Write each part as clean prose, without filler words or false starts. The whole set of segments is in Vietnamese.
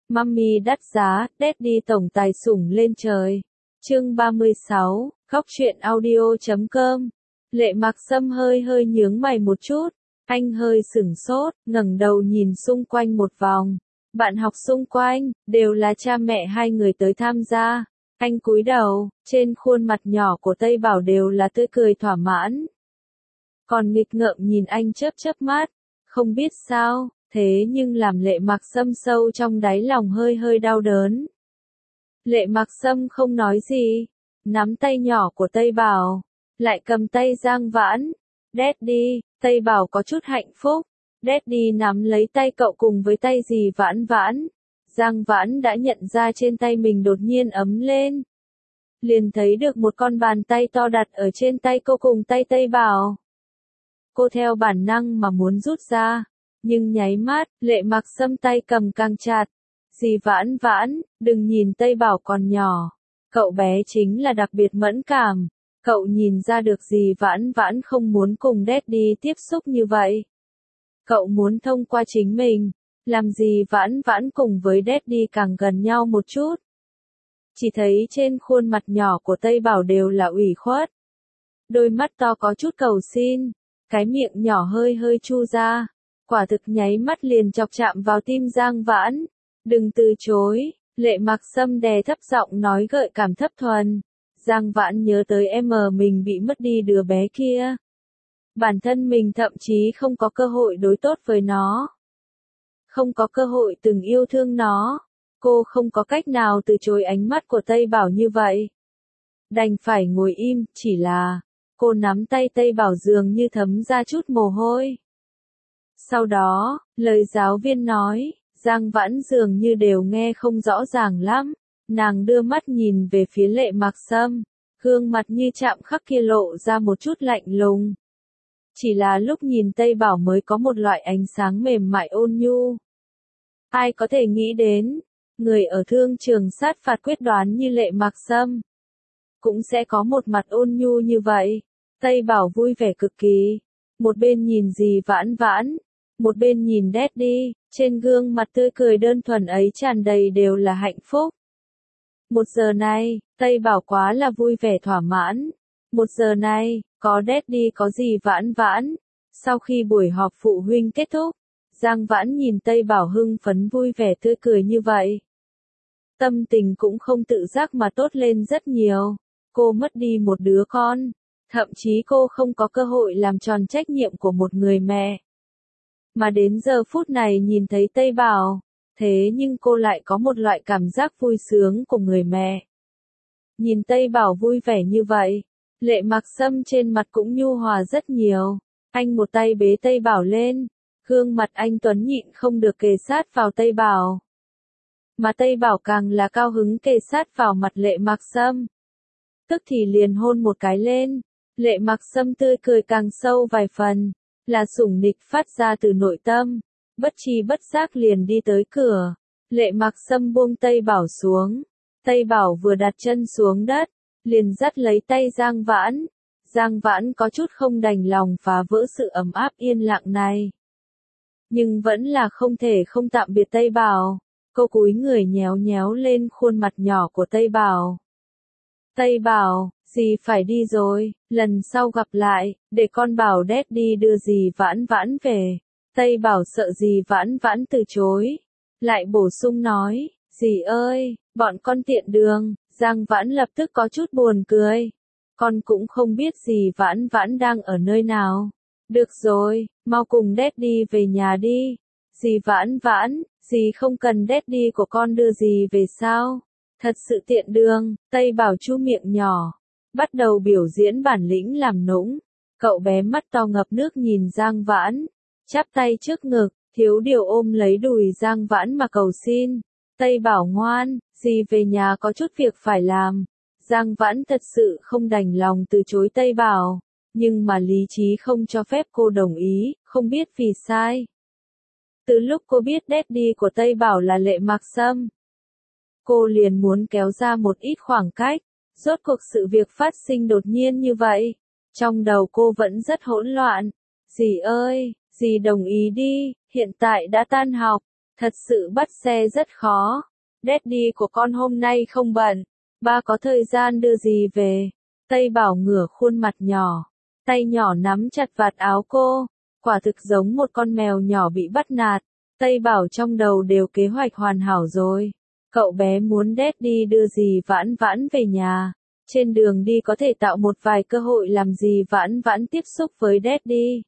Mummy đắt giá, Daddy tổng tài sủng lên trời. Chương 36, Khóc Chuyện Audio.com. Lệ Mặc Sâm hơi nhướng mày một chút, anh hơi sửng sốt, ngẩng đầu nhìn xung quanh một vòng. Bạn học xung quanh, đều là cha mẹ hai người tới tham gia. Anh cúi đầu, trên khuôn mặt nhỏ của Tây Bảo đều là tươi cười thỏa mãn. Còn nghịch ngợm nhìn anh chớp mắt, không biết sao, thế nhưng làm Lệ Mặc Sâm sâu trong đáy lòng hơi đau đớn. Lệ Mặc Sâm không nói gì, nắm tay nhỏ của Tây Bảo, lại cầm tay Giang Vãn. Daddy, Tây Bảo có chút hạnh phúc. Daddy nắm lấy tay cậu cùng với tay dì Vãn Vãn. Giang Vãn đã nhận ra trên tay mình đột nhiên ấm lên. Liền thấy được một con bàn tay to đặt ở trên tay cô cùng tay Tây Bảo. Cô theo bản năng mà muốn rút ra, nhưng nháy mắt, Lệ Mặc Sâm tay cầm càng chặt. Dì Vãn Vãn, đừng nhìn Tây Bảo còn nhỏ. Cậu bé chính là đặc biệt mẫn cảm. Cậu nhìn ra được dì Vãn Vãn không muốn cùng Daddy tiếp xúc như vậy. Cậu muốn thông qua chính mình, làm dì Vãn Vãn cùng với Daddy càng gần nhau một chút. Chỉ thấy trên khuôn mặt nhỏ của Tây Bảo đều là ủy khuất. Đôi mắt to có chút cầu xin, cái miệng nhỏ hơi chu ra. Quả thực nháy mắt liền chọc chạm vào tim Giang Vãn. Đừng từ chối, Lệ Mặc Sâm đè thấp giọng nói gợi cảm thấp thuần. Giang Vãn nhớ tới mình bị mất đi đứa bé kia. Bản thân mình thậm chí không có cơ hội đối tốt với nó. Không có cơ hội từng yêu thương nó. Cô không có cách nào từ chối ánh mắt của Tây Bảo như vậy. Đành phải ngồi im, chỉ là, cô nắm tay Tây Bảo dường như thấm ra chút mồ hôi. Sau đó, lời giáo viên nói, Giang Vãn dường như đều nghe không rõ ràng lắm. Nàng đưa mắt nhìn về phía Lệ Mặc Sâm, gương mặt như chạm khắc kia lộ ra một chút lạnh lùng. Chỉ là lúc nhìn Tây Bảo mới có một loại ánh sáng mềm mại ôn nhu. Ai có thể nghĩ đến, người ở thương trường sát phạt quyết đoán như Lệ Mặc Sâm, cũng sẽ có một mặt ôn nhu như vậy. Tây Bảo vui vẻ cực kỳ, một bên nhìn dì Vãn Vãn, một bên nhìn Daddy, trên gương mặt tươi cười đơn thuần ấy tràn đầy đều là hạnh phúc. Một giờ này, Tây Bảo quá là vui vẻ thỏa mãn. Một giờ này, có Daddy có dì Vãn Vãn. Sau khi buổi họp phụ huynh kết thúc, Giang Vãn nhìn Tây Bảo hưng phấn vui vẻ tươi cười như vậy. Tâm tình cũng không tự giác mà tốt lên rất nhiều. Cô mất đi một đứa con. Thậm chí cô không có cơ hội làm tròn trách nhiệm của một người mẹ. Mà đến giờ phút này nhìn thấy Tây Bảo, thế nhưng cô lại có một loại cảm giác vui sướng của người mẹ. Nhìn Tây Bảo vui vẻ như vậy, Lệ Mặc Sâm trên mặt cũng nhu hòa rất nhiều. Anh một tay bế Tây Bảo lên, gương mặt anh tuấn nhịn không được kề sát vào Tây Bảo. Mà Tây Bảo càng là cao hứng kề sát vào mặt Lệ Mặc Sâm. Tức thì liền hôn một cái lên, Lệ Mặc Sâm tươi cười càng sâu vài phần, là sủng nịch phát ra từ nội tâm. Bất tri bất giác liền đi tới cửa, Lệ Mặc Sâm buông Tây Bảo xuống. Tây Bảo vừa đặt chân xuống đất, liền dắt lấy tay Giang Vãn. Giang Vãn có chút không đành lòng phá vỡ sự ấm áp yên lặng này. Nhưng vẫn là không thể không tạm biệt Tây Bảo. Cô cúi người nhéo lên khuôn mặt nhỏ của Tây Bảo. Tây Bảo, dì phải đi rồi, lần sau gặp lại, để con bảo Daddy đưa dì Vãn Vãn về. Tây Bảo sợ dì Vãn Vãn từ chối. Lại bổ sung nói, dì ơi, bọn con tiện đường. Giang Vãn lập tức có chút buồn cười. Con cũng không biết dì Vãn Vãn đang ở nơi nào. Được rồi, mau cùng Daddy về nhà đi. Dì Vãn Vãn, dì không cần Daddy của con đưa dì về sao? Thật sự tiện đường. Tây Bảo chu miệng nhỏ, bắt đầu biểu diễn bản lĩnh làm nũng. Cậu bé mắt to ngập nước nhìn Giang Vãn, chắp tay trước ngực, thiếu điều ôm lấy đùi Giang Vãn mà cầu xin. Tây Bảo ngoan, dì về nhà có chút việc phải làm. Giang Vãn thật sự không đành lòng từ chối Tây Bảo, nhưng mà lý trí không cho phép cô đồng ý, không biết vì sai. Từ lúc cô biết Daddy của Tây Bảo là Lệ Mặc Sâm, cô liền muốn kéo ra một ít khoảng cách. Rốt cuộc sự việc phát sinh đột nhiên như vậy, trong đầu cô vẫn rất hỗn loạn. Dì ơi, dì đồng ý đi, hiện tại đã tan học, Thật sự bắt xe rất khó. Daddy của con hôm nay không bận. Ba có thời gian đưa gì về. Tây Bảo ngửa khuôn mặt nhỏ. Tay nhỏ nắm chặt vạt áo cô. Quả thực giống một con mèo nhỏ bị bắt nạt. Tây Bảo trong đầu đều kế hoạch hoàn hảo rồi. Cậu bé muốn Daddy đưa dì Vãn Vãn về nhà. Trên đường đi có thể tạo một vài cơ hội làm dì Vãn Vãn tiếp xúc với Daddy.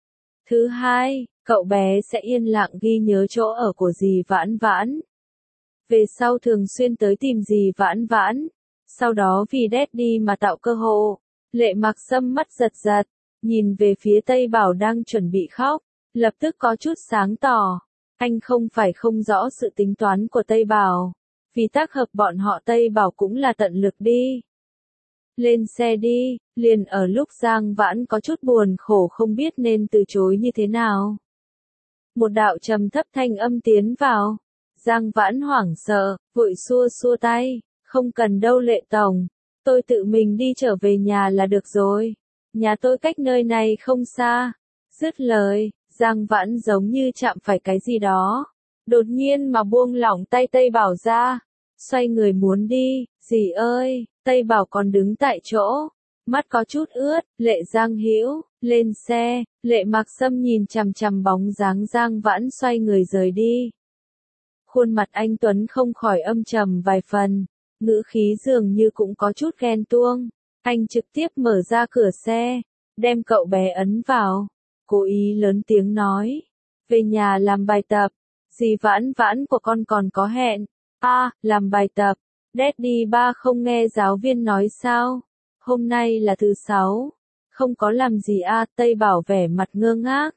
Thứ hai, cậu bé sẽ yên lặng ghi nhớ chỗ ở của dì Vãn Vãn. Về sau thường xuyên tới tìm dì Vãn Vãn. Sau đó vì Daddy mà tạo cơ hội. Lệ Mặc Sâm mắt giật giật, nhìn về phía Tây Bảo đang chuẩn bị khóc, lập tức có chút sáng tỏ. Anh không phải không rõ sự tính toán của Tây Bảo. Vì tác hợp bọn họ Tây Bảo cũng là tận lực đi. Lên xe đi, liền ở lúc Giang Vãn có chút buồn khổ không biết nên từ chối như thế nào. Một đạo trầm thấp thanh âm tiến vào. Giang Vãn hoảng sợ, vội xua xua tay, không cần đâu Lệ Tổng, tôi tự mình đi trở về nhà là được rồi. Nhà tôi cách nơi này không xa. Dứt lời, Giang Vãn giống như chạm phải cái gì đó. Đột nhiên mà buông lỏng tay Tây Bảo ra. Xoay người muốn đi, dì ơi, Tây Bảo còn đứng tại chỗ. Mắt có chút ướt, Lệ Giang Hữu lên xe, Lệ Mặc Sâm nhìn chằm chằm bóng dáng Giang Vãn xoay người rời đi. Khuôn mặt anh Tuấn không khỏi âm trầm vài phần, ngữ khí dường như cũng có chút ghen tuông. Anh trực tiếp mở ra cửa xe, đem cậu bé ấn vào, cố ý lớn tiếng nói, về nhà làm bài tập, dì Vãn Vãn của con còn có hẹn. Làm bài tập, Daddy ba không nghe giáo viên nói sao, hôm nay là thứ sáu, không có làm gì Tây Bảo vẻ mặt ngơ ngác.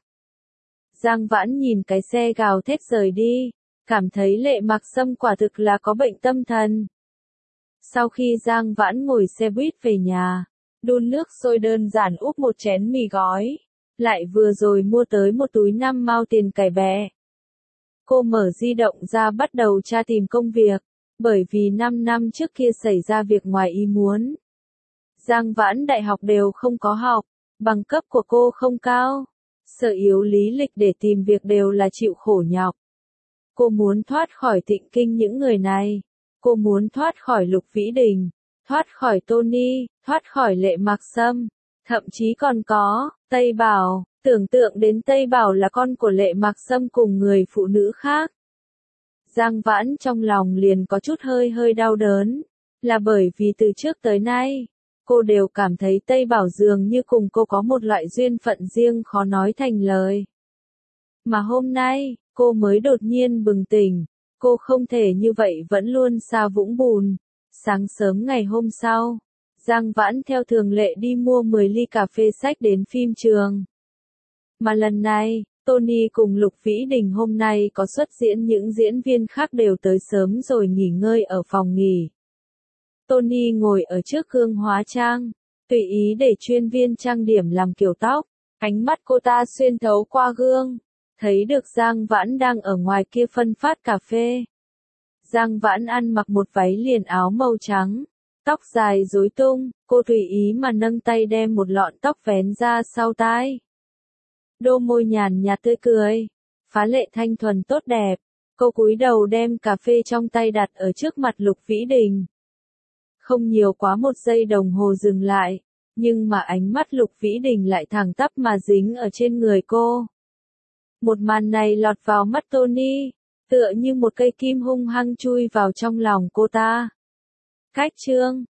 Giang Vãn nhìn cái xe gào thét rời đi, cảm thấy Lệ Mặc Sâm quả thực là có bệnh tâm thần. Sau khi Giang Vãn ngồi xe buýt về nhà, đun nước sôi đơn giản úp một chén mì gói, lại vừa rồi mua tới một túi 5 mao tiền cải bẹ. Cô mở di động ra bắt đầu tra tìm công việc, bởi vì 5 năm trước kia xảy ra việc ngoài ý muốn. Giang Vãn đại học đều không có học, bằng cấp của cô không cao, sở yếu lý lịch để tìm việc đều là chịu khổ nhọc. Cô muốn thoát khỏi Thịnh Kinh những người này, cô muốn thoát khỏi Lục Vĩ Đình, thoát khỏi Tony, thoát khỏi Lệ Mặc Sâm, thậm chí còn có Tây Bảo. Tưởng tượng đến Tây Bảo là con của Lệ Mặc Sâm cùng người phụ nữ khác. Giang Vãn trong lòng liền có chút hơi đau đớn, là bởi vì từ trước tới nay, cô đều cảm thấy Tây Bảo dường như cùng cô có một loại duyên phận riêng khó nói thành lời. Mà hôm nay, cô mới đột nhiên bừng tỉnh, cô không thể như vậy vẫn luôn xa vũng bùn. Sáng sớm ngày hôm sau, Giang Vãn theo thường lệ đi mua 10 ly cà phê sách đến phim trường. Mà lần này, Tony cùng Lục Vĩ Đình hôm nay có xuất diễn, những diễn viên khác đều tới sớm rồi nghỉ ngơi ở phòng nghỉ. Tony ngồi ở trước gương hóa trang, tùy ý để chuyên viên trang điểm làm kiểu tóc, ánh mắt cô ta xuyên thấu qua gương, thấy được Giang Vãn đang ở ngoài kia phân phát cà phê. Giang Vãn ăn mặc một váy liền áo màu trắng, tóc dài rối tung, cô tùy ý mà nâng tay đem một lọn tóc vén ra sau tai. Đôi môi nhàn nhạt tươi cười, phá lệ thanh thuần tốt đẹp, cô cúi đầu đem cà phê trong tay đặt ở trước mặt Lục Vĩ Đình. Không nhiều quá 1 giây đồng hồ dừng lại, nhưng mà ánh mắt Lục Vĩ Đình lại thẳng tắp mà dính ở trên người cô. Một màn này lọt vào mắt Tony, tựa như một cây kim hung hăng chui vào trong lòng cô ta. Cách chương